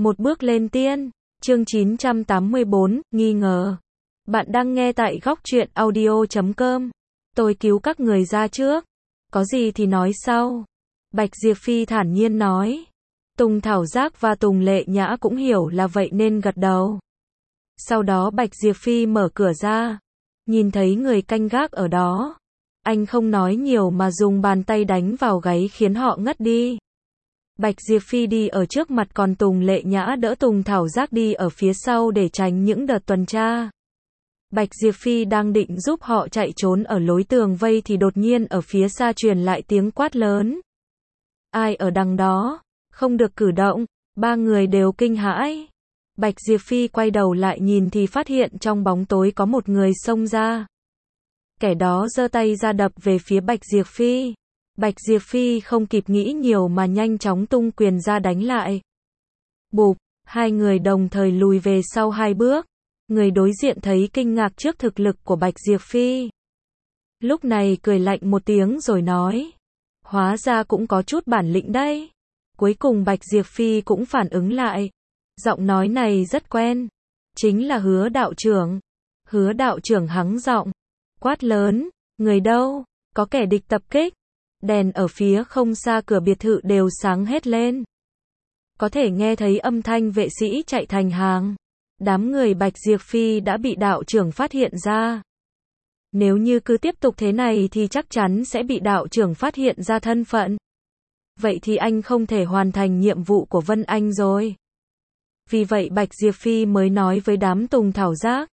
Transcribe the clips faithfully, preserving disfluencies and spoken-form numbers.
Một bước lên tiên, chương chín trăm tám mươi bốn, nghi ngờ. Bạn đang nghe tại góc truyện audio chấm com. Tôi cứu các người ra trước. Có gì thì nói sau. Bạch Diệp Phi thản nhiên nói. Tùng Thảo Giác và Tùng Lệ Nhã cũng hiểu là vậy nên gật đầu. Sau đó Bạch Diệp Phi mở cửa ra. Nhìn thấy người canh gác ở đó. Anh không nói nhiều mà dùng bàn tay đánh vào gáy khiến họ ngất đi. Bạch Diệp Phi đi ở trước mặt còn Tùng Lệ Nhã đỡ Tùng Thảo Giác đi ở phía sau để tránh những đợt tuần tra. Bạch Diệp Phi đang định giúp họ chạy trốn ở lối tường vây thì đột nhiên ở phía xa truyền lại tiếng quát lớn. Ai ở đằng đó? Không được cử động. Ba người đều kinh hãi. Bạch Diệp Phi quay đầu lại nhìn thì phát hiện trong bóng tối có một người xông ra. Kẻ đó giơ tay ra đập về phía Bạch Diệp Phi. Bạch Diệp Phi không kịp nghĩ nhiều mà nhanh chóng tung quyền ra đánh lại. Bụp, hai người đồng thời lùi về sau hai bước. Người đối diện thấy kinh ngạc trước thực lực của Bạch Diệp Phi. Lúc này cười lạnh một tiếng rồi nói. Hóa ra cũng có chút bản lĩnh đấy. Cuối cùng Bạch Diệp Phi cũng phản ứng lại. Giọng nói này rất quen. Chính là Hứa đạo trưởng. Hứa đạo trưởng hắng giọng. Quát lớn, người đâu? Có kẻ địch tập kích. Đèn ở phía không xa cửa biệt thự đều sáng hết lên. Có thể nghe thấy âm thanh vệ sĩ chạy thành hàng. Đám người Bạch Diệp Phi đã bị đạo trưởng phát hiện ra. Nếu như cứ tiếp tục thế này thì chắc chắn sẽ bị đạo trưởng phát hiện ra thân phận. Vậy thì anh không thể hoàn thành nhiệm vụ của Vân Anh rồi. Vì vậy Bạch Diệp Phi mới nói với đám Tùng Thảo Giác.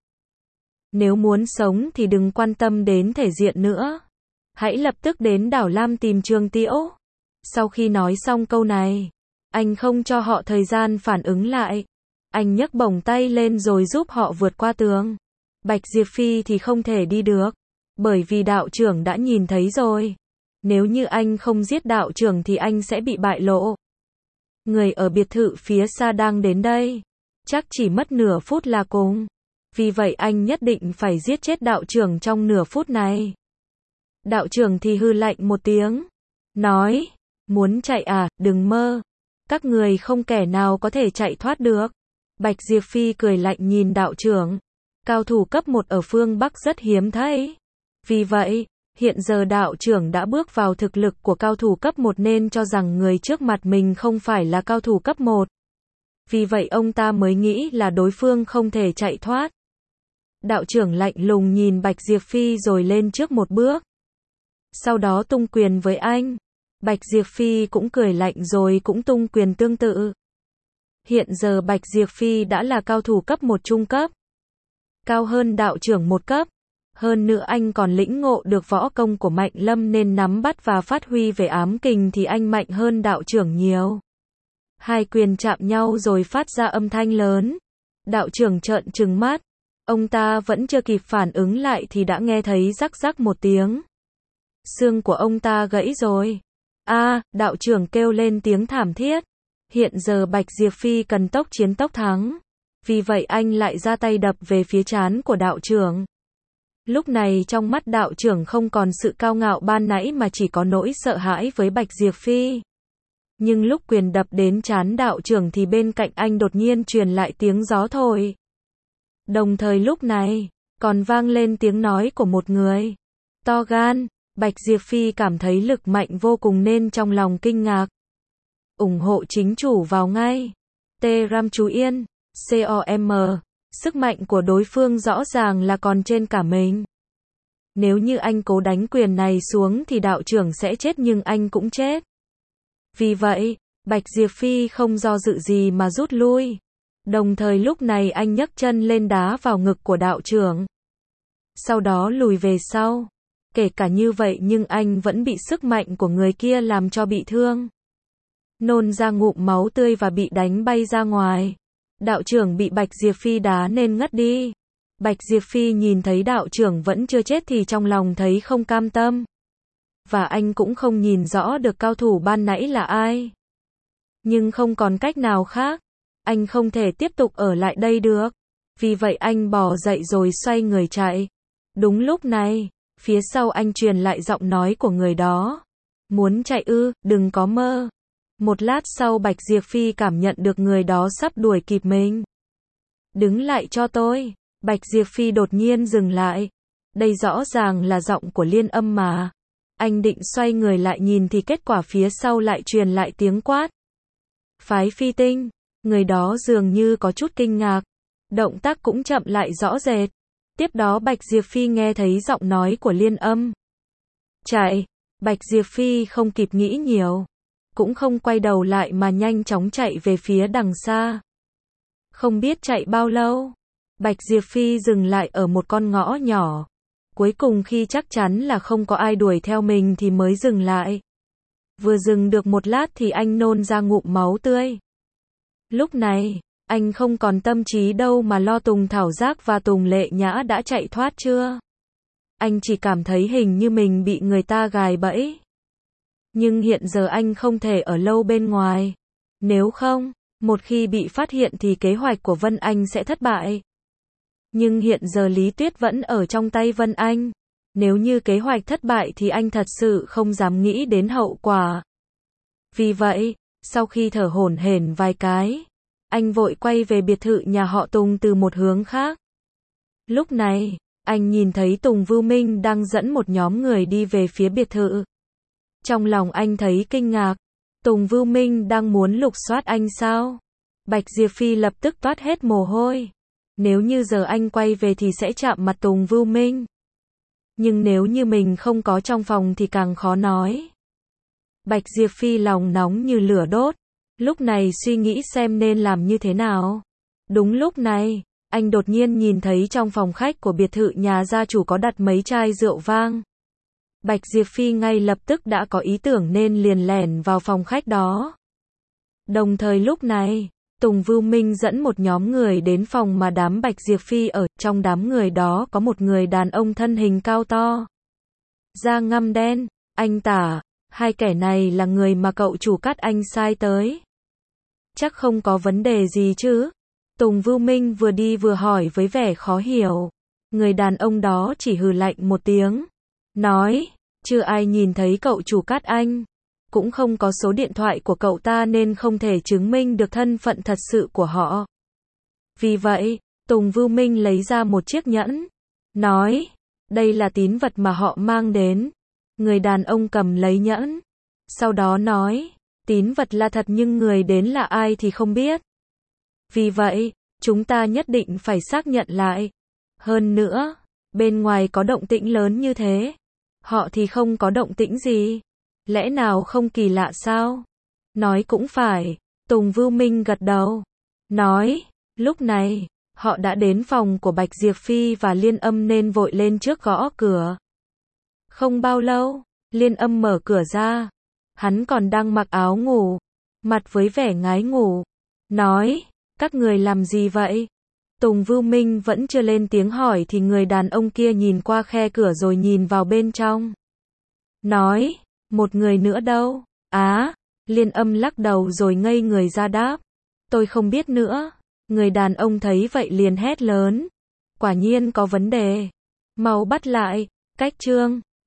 Nếu muốn sống thì đừng quan tâm đến thể diện nữa. Hãy lập tức đến đảo Lam tìm Trường Tiễu. Sau khi nói xong câu này, anh không cho họ thời gian phản ứng lại. Anh nhấc bổng tay lên rồi giúp họ vượt qua tường. Bạch Diệp Phi thì không thể đi được. Bởi vì đạo trưởng đã nhìn thấy rồi. Nếu như anh không giết đạo trưởng thì anh sẽ bị bại lộ. Người ở biệt thự phía xa đang đến đây. Chắc chỉ mất nửa phút là cùng. Vì vậy anh nhất định phải giết chết đạo trưởng trong nửa phút này. Đạo trưởng thì hư lạnh một tiếng. Nói, muốn chạy à, đừng mơ. Các người không kẻ nào có thể chạy thoát được. Bạch Diệp Phi cười lạnh nhìn đạo trưởng. Cao thủ cấp một ở phương Bắc rất hiếm thấy. Vì vậy, hiện giờ đạo trưởng đã bước vào thực lực của cao thủ cấp một nên cho rằng người trước mặt mình không phải là cao thủ cấp một. Vì vậy ông ta mới nghĩ là đối phương không thể chạy thoát. Đạo trưởng lạnh lùng nhìn Bạch Diệp Phi rồi lên trước một bước. Sau đó tung quyền với anh. Bạch Diệp Phi cũng cười lạnh rồi cũng tung quyền tương tự. Hiện giờ Bạch Diệp Phi đã là cao thủ cấp một trung cấp. Cao hơn đạo trưởng một cấp. Hơn nữa anh còn lĩnh ngộ được võ công của Mạnh Lâm nên nắm bắt và phát huy về ám kình thì anh mạnh hơn đạo trưởng nhiều. Hai quyền chạm nhau rồi phát ra âm thanh lớn. Đạo trưởng trợn trừng mắt. Ông ta vẫn chưa kịp phản ứng lại thì đã nghe thấy rắc rắc một tiếng. Xương của ông ta gãy rồi. A, à, đạo trưởng kêu lên tiếng thảm thiết. Hiện giờ Bạch Diệp Phi cần tốc chiến tốc thắng. Vì vậy anh lại ra tay đập về phía trán của đạo trưởng. Lúc này trong mắt đạo trưởng không còn sự cao ngạo ban nãy mà chỉ có nỗi sợ hãi với Bạch Diệp Phi. Nhưng lúc quyền đập đến trán đạo trưởng thì bên cạnh anh đột nhiên truyền lại tiếng gió thổi. Đồng thời lúc này, còn vang lên tiếng nói của một người. To gan, Bạch Diệp Phi cảm thấy lực mạnh vô cùng nên trong lòng kinh ngạc. ủng hộ chính chủ vào ngay. T-Ram chú Yên, com. Sức mạnh của đối phương rõ ràng là còn trên cả mình. Nếu như anh cố đánh quyền này xuống thì đạo trưởng sẽ chết nhưng anh cũng chết. Vì vậy, Bạch Diệp Phi không do dự gì mà rút lui. Đồng thời lúc này anh nhấc chân lên đá vào ngực của đạo trưởng. Sau đó lùi về sau. Kể cả như vậy nhưng anh vẫn bị sức mạnh của người kia làm cho bị thương. Nôn ra ngụm máu tươi và bị đánh bay ra ngoài. Đạo trưởng bị Bạch Diệp Phi đá nên ngất đi. Bạch Diệp Phi nhìn thấy đạo trưởng vẫn chưa chết thì trong lòng thấy không cam tâm. Và anh cũng không nhìn rõ được cao thủ ban nãy là ai. Nhưng không còn cách nào khác. Anh không thể tiếp tục ở lại đây được. Vì vậy anh bò dậy rồi xoay người chạy. Đúng lúc này, phía sau anh truyền lại giọng nói của người đó. Muốn chạy ư, đừng có mơ. Một lát sau Bạch Diệp Phi cảm nhận được người đó sắp đuổi kịp mình. Đứng lại cho tôi. Bạch Diệp Phi đột nhiên dừng lại. Đây rõ ràng là giọng của Liên Âm mà. Anh định xoay người lại nhìn thì kết quả phía sau lại truyền lại tiếng quát. Phái Phi Tinh. Người đó dường như có chút kinh ngạc. Động tác cũng chậm lại rõ rệt. Tiếp đó Bạch Diệp Phi nghe thấy giọng nói của Liên Âm. Chạy. Bạch Diệp Phi không kịp nghĩ nhiều. Cũng không quay đầu lại mà nhanh chóng chạy về phía đằng xa. Không biết chạy bao lâu. Bạch Diệp Phi dừng lại ở một con ngõ nhỏ. Cuối cùng khi chắc chắn là không có ai đuổi theo mình thì mới dừng lại. Vừa dừng được một lát thì anh nôn ra ngụm máu tươi. Lúc này, anh không còn tâm trí đâu mà lo Tùng Thảo Giác và Tùng Lệ Nhã đã chạy thoát chưa. Anh chỉ cảm thấy hình như mình bị người ta gài bẫy. Nhưng hiện giờ anh không thể ở lâu bên ngoài. Nếu không, một khi bị phát hiện thì kế hoạch của Vân Anh sẽ thất bại. Nhưng hiện giờ Lý Tuyết vẫn ở trong tay Vân Anh. Nếu như kế hoạch thất bại thì anh thật sự không dám nghĩ đến hậu quả. Vì vậy, sau khi thở hổn hển vài cái, anh vội quay về biệt thự nhà họ Tùng từ một hướng khác. Lúc này, anh nhìn thấy Tùng Vưu Minh đang dẫn một nhóm người đi về phía biệt thự. Trong lòng anh thấy kinh ngạc. Tùng Vưu Minh đang muốn lục soát anh sao? Bạch Diệp Phi lập tức toát hết mồ hôi. Nếu như giờ anh quay về thì sẽ chạm mặt Tùng Vưu Minh. Nhưng nếu như mình không có trong phòng thì càng khó nói. Bạch Diệp Phi lòng nóng như lửa đốt. Lúc này suy nghĩ xem nên làm như thế nào. Đúng lúc này, anh đột nhiên nhìn thấy trong phòng khách của biệt thự nhà gia chủ có đặt mấy chai rượu vang. Bạch Diệp Phi ngay lập tức đã có ý tưởng nên liền lẻn vào phòng khách đó. Đồng thời lúc này, Tùng Vưu Minh dẫn một nhóm người đến phòng mà đám Bạch Diệp Phi ở. Trong đám người đó có một người đàn ông thân hình cao to, da ngăm đen. Anh tả, hai kẻ này là người mà cậu chủ Cát Anh sai tới. Chắc không có vấn đề gì chứ? Tùng Vưu Minh vừa đi vừa hỏi với vẻ khó hiểu. Người đàn ông đó chỉ hừ lạnh một tiếng. Nói, chưa ai nhìn thấy cậu chủ Cát Anh. Cũng không có số điện thoại của cậu ta nên không thể chứng minh được thân phận thật sự của họ. Vì vậy, Tùng Vưu Minh lấy ra một chiếc nhẫn. Nói, đây là tín vật mà họ mang đến. Người đàn ông cầm lấy nhẫn. Sau đó nói, tín vật là thật nhưng người đến là ai thì không biết. Vì vậy, chúng ta nhất định phải xác nhận lại. Hơn nữa, bên ngoài có động tĩnh lớn như thế. Họ thì không có động tĩnh gì. Lẽ nào không kỳ lạ sao? Nói cũng phải. Tùng Vưu Minh gật đầu. Nói, lúc này, họ đã đến phòng của Bạch Diệp Phi và Liên Âm nên vội lên trước gõ cửa. Không bao lâu, Liên Âm mở cửa ra. Hắn còn đang mặc áo ngủ, mặt với vẻ ngái ngủ. Nói, các người làm gì vậy? Tùng Vưu Minh vẫn chưa lên tiếng hỏi thì người đàn ông kia nhìn qua khe cửa rồi nhìn vào bên trong. Nói, một người nữa đâu? Á, Liên Âm lắc đầu rồi ngây người ra đáp. Tôi không biết nữa. Người đàn ông thấy vậy liền hét lớn. Quả nhiên có vấn đề. Mau bắt lại, Cách Trương.